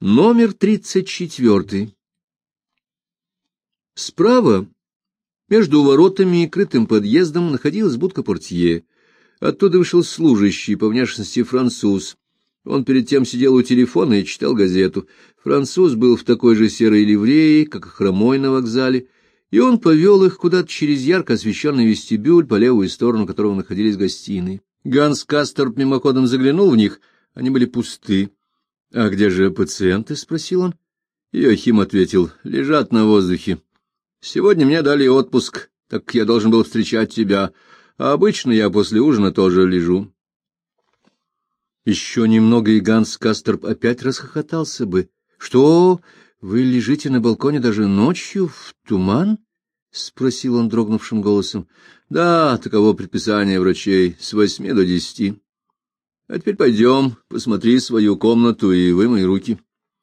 Номер 34. Справа, между воротами и крытым подъездом, находилась будка портье. Оттуда вышел служащий, по внешности француз. Он перед тем сидел у телефона и читал газету. Француз был в такой же серой ливрее, как и хромой на вокзале, и он повел их куда-то через ярко освещенный вестибюль, по левую сторону которого находились гостиные. Ганс Касторп мимоходом заглянул в них, они были пусты. — А где же пациенты? — спросил он. Йоахим ответил: — лежат на воздухе. Сегодня мне дали отпуск, так как я должен был встречать тебя, а обычно я после ужина тоже лежу. Еще немного, и Ганс Касторп опять расхохотался бы. — Что, вы лежите на балконе даже ночью, в туман? — спросил он дрогнувшим голосом. — Да, таково предписание врачей, с 8 до 10. А теперь пойдем, посмотри свою комнату и вымой руки.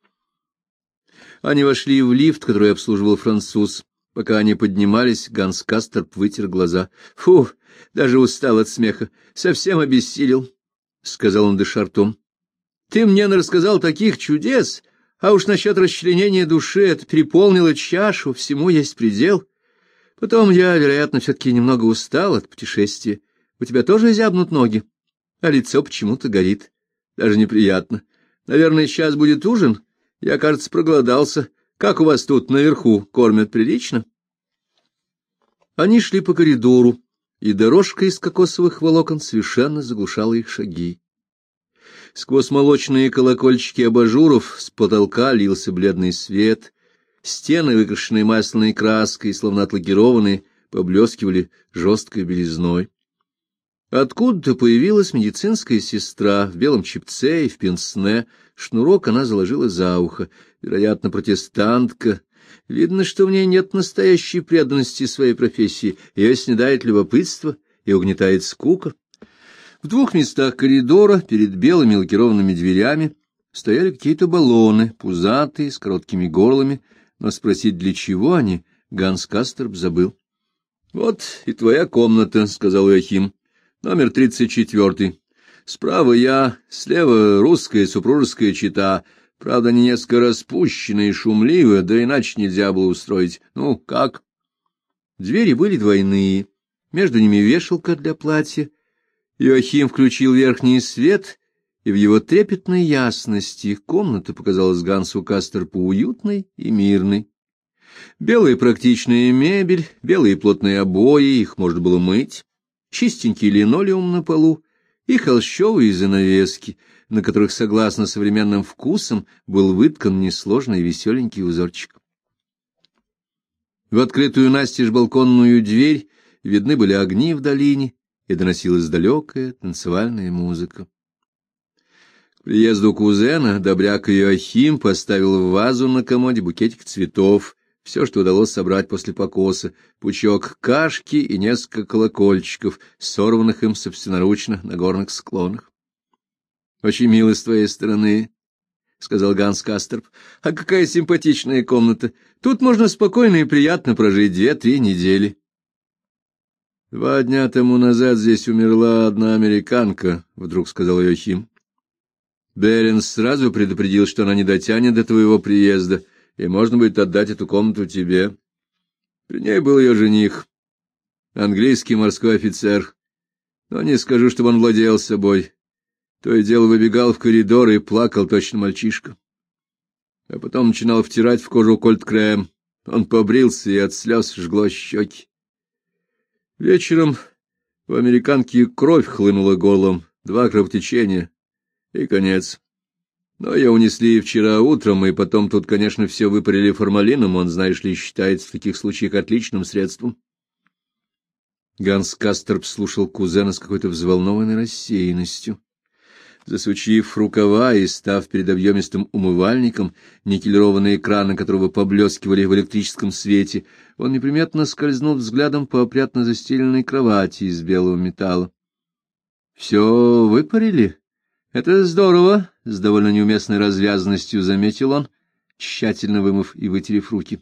Они вошли в лифт, который обслуживал француз. Пока они поднимались, Ганс Касторп вытер глаза. — Фу, даже устал от смеха, совсем обессилел, — сказал он, дыша ртом. — Ты мне рассказал таких чудес, а уж насчет расчленения души это переполнило чашу, всему есть предел. Потом я, вероятно, все-таки немного устал от путешествия. У тебя тоже зябнут ноги? А лицо почему-то горит. Даже неприятно. Наверное, сейчас будет ужин. Я, кажется, проголодался. Как у вас тут наверху? Кормят прилично? Они шли по коридору, и дорожка из кокосовых волокон совершенно заглушала их шаги. Сквозь молочные колокольчики абажуров с потолка лился бледный свет. Стены, выкрашенные масляной краской, словно отлакированные, поблескивали жесткой белизной. Откуда-то появилась медицинская сестра в белом чепце и в пенсне. Шнурок она заложила за ухо. Вероятно, протестантка. Видно, что в ней нет настоящей преданности своей профессии. Ее снедает любопытство и угнетает скука. В двух местах коридора, перед белыми лакированными дверями, стояли какие-то баллоны, пузатые, с короткими горлами, но спросить, для чего они, Ганс Касторп забыл. — Вот и твоя комната, — сказал Йоахим. Номер 34. Справа я, слева русская супружеская чета. Правда, они несколько распущены и шумливы, да иначе нельзя было устроить. Ну, как? Двери были двойные, между ними вешалка для платья. Йоахим включил верхний свет, и в его трепетной ясности комната показалась Гансу Касторпу уютной и мирной. Белая практичная мебель, белые плотные обои, их можно было мыть. Чистенький линолеум на полу и холщовые занавески, на которых, согласно современным вкусам, был выткан несложный веселенький узорчик. В открытую настежь балконную дверь видны были огни в долине, и доносилась далекая танцевальная музыка. К приезду кузена добряк Йоахим поставил в вазу на комоде букетик цветов, все, что удалось собрать после покоса, пучок кашки и несколько колокольчиков, сорванных им собственноручно на горных склонах. — Очень мило с твоей стороны, — сказал Ганс Касторп. — А какая симпатичная комната! Тут можно спокойно и приятно прожить 2-3 недели. 2 дня тому назад здесь умерла одна американка, — вдруг сказал Йоахим. Беренс сразу предупредил, что она не дотянет до твоего приезда, и можно будет отдать эту комнату тебе. При ней был ее жених, английский морской офицер, но не скажу, чтобы он владел собой. То и дело выбегал в коридор и плакал точно мальчишка. А потом начинал втирать в кожу кольт-крем. Он побрился, и от слез жгло щеки. Вечером у американки кровь хлынула горлом, 2 кровотечения, и конец. Но ее унесли вчера утром, и потом тут, конечно, все выпарили формалином, он, знаешь ли, считается в таких случаях отличным средством. Ганс Касторп слушал кузена с какой-то взволнованной рассеянностью. Засучив рукава и став перед объемистым умывальником, никелированные экраны которого поблескивали в электрическом свете, он неприметно скользнул взглядом по опрятно застеленной кровати из белого металла. — Все выпарили? Это здорово, — с довольно неуместной развязанностью заметил он, тщательно вымыв и вытерев руки.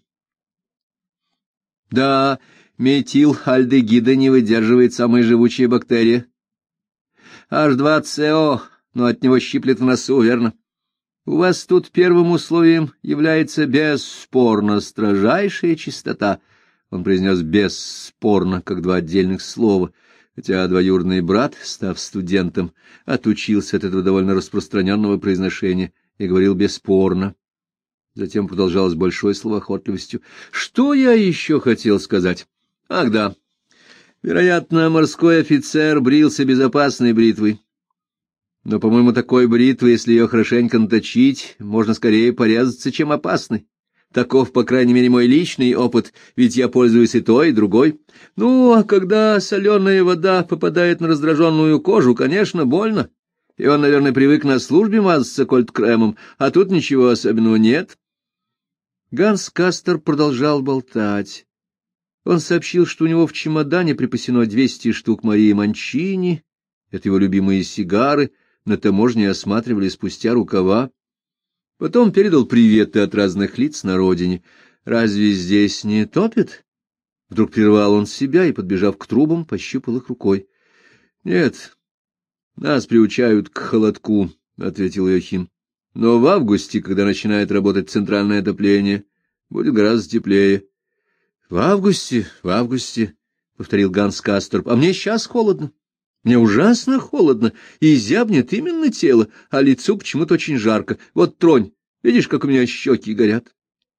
— Да, метилальдегида не выдерживает самая живучая бактерия. H2CO, но от него щиплет в носу, верно? У вас тут первым условием является бесспорно строжайшая чистота. Он произнес «бесспорно», как два отдельных слова, хотя двоюродный брат, став студентом, отучился от этого довольно распространенного произношения и говорил «бесспорно». Затем продолжал с большой словоохотливостью. Что я еще хотел сказать? Ах, да. Вероятно, морской офицер брился безопасной бритвой. Но, по-моему, такой бритвой, если ее хорошенько наточить, можно скорее порезаться, чем опасной. Таков, по крайней мере, мой личный опыт, ведь я пользуюсь и той, и другой. Ну, а когда соленая вода попадает на раздраженную кожу, конечно, больно. И он, наверное, привык на службе мазаться кольт-кремом, а тут ничего особенного нет. Ганс Кастер продолжал болтать. Он сообщил, что у него в чемодане припасено 200 штук Марии Манчини, это его любимые сигары, на таможне осматривали спустя рукава. Потом передал приветы от разных лиц на родине. «Разве здесь не топит?» Вдруг прервал он себя и, подбежав к трубам, пощупал их рукой. «Нет, нас приучают к холодку», — ответил Иохим. «Но в августе, когда начинает работать центральное отопление, будет гораздо теплее». В августе, — повторил Ганс Касторп, — а мне сейчас холодно. Мне ужасно холодно, и зябнет именно тело, а лицу почему-то очень жарко. Вот тронь, видишь, как у меня щеки горят».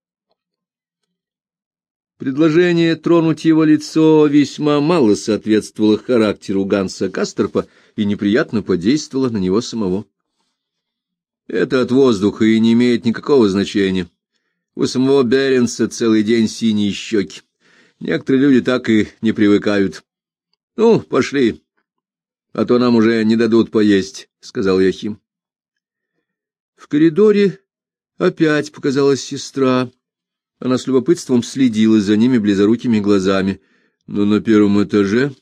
Предложение тронуть его лицо весьма мало соответствовало характеру Ганса Касторпа и неприятно подействовало на него самого. «Это от воздуха и не имеет никакого значения. У самого Беренса целый день синие щеки. Некоторые люди так и не привыкают. Ну, пошли, а то нам уже не дадут поесть», — сказал Иохим. В коридоре опять показалась сестра. Она с любопытством следила за ними близорукими глазами. Но на первом этаже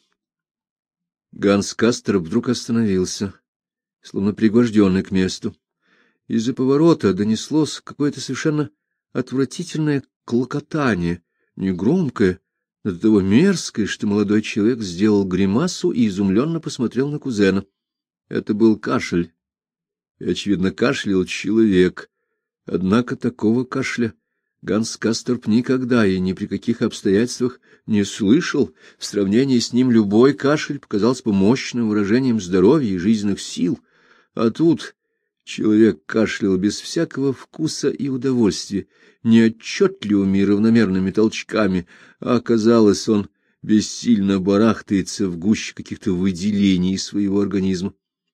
Ганс Кастер вдруг остановился, словно пригвожденный к месту. Из-за поворота донеслось какое-то совершенно отвратительное клокотание, негромкое, но до того мерзкое, что молодой человек сделал гримасу и изумленно посмотрел на кузена. Это был кашель, и, очевидно, кашлял человек. Однако такого кашля Ганс Касторп никогда и ни при каких обстоятельствах не слышал. В сравнении с ним любой кашель показался бы мощным выражением здоровья и жизненных сил, а тут человек кашлял без всякого вкуса и удовольствия, неотчетливыми и равномерными толчками, а оказалось, он бессильно барахтается в гуще каких-то выделений своего организма.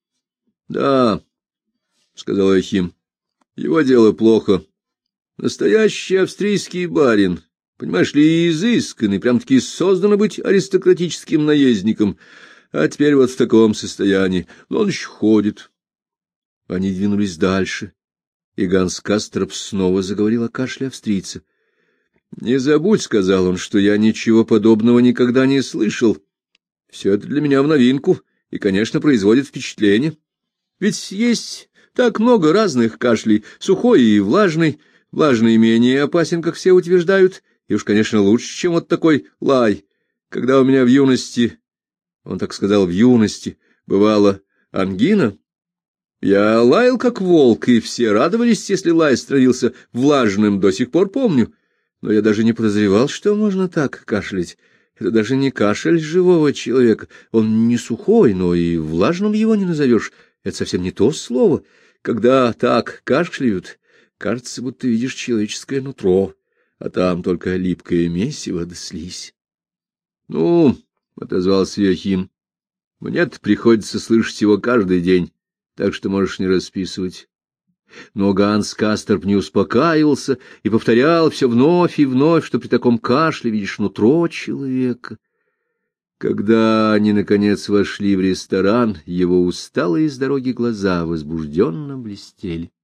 — Да, — сказал Иохим, — его дело плохо. Настоящий австрийский барин, понимаешь ли, изысканный, прям-таки создано быть аристократическим наездником, а теперь вот в таком состоянии, но он еще ходит. Они двинулись дальше, и Ганс Касторп снова заговорил о кашле австрийца. — Не забудь, — сказал он, — что я ничего подобного никогда не слышал. Все это для меня в новинку и, конечно, производит впечатление. Ведь есть так много разных кашлей, сухой и влажный. Влажный менее опасен, как все утверждают, и уж, конечно, лучше, чем вот такой лай. Когда у меня в юности, он так сказал, в юности, бывала ангина, я лаял как волк, и все радовались, если лай становился влажным, до сих пор помню. Но я даже не подозревал, что можно так кашлять. Это даже не кашель живого человека. Он не сухой, но и влажным его не назовешь. Это совсем не то слово. Когда так кашляют, кажется, будто видишь человеческое нутро, а там только липкое месиво да слизь. — Ну, — отозвался Иохим, — мне-то приходится слышать его каждый день, так что можешь не расписывать. Но Ганс Касторп не успокаивался и повторял все вновь и вновь, что при таком кашле видишь нутро человека. Когда они, наконец, вошли в ресторан, его усталые с дороги глаза возбужденно блестели.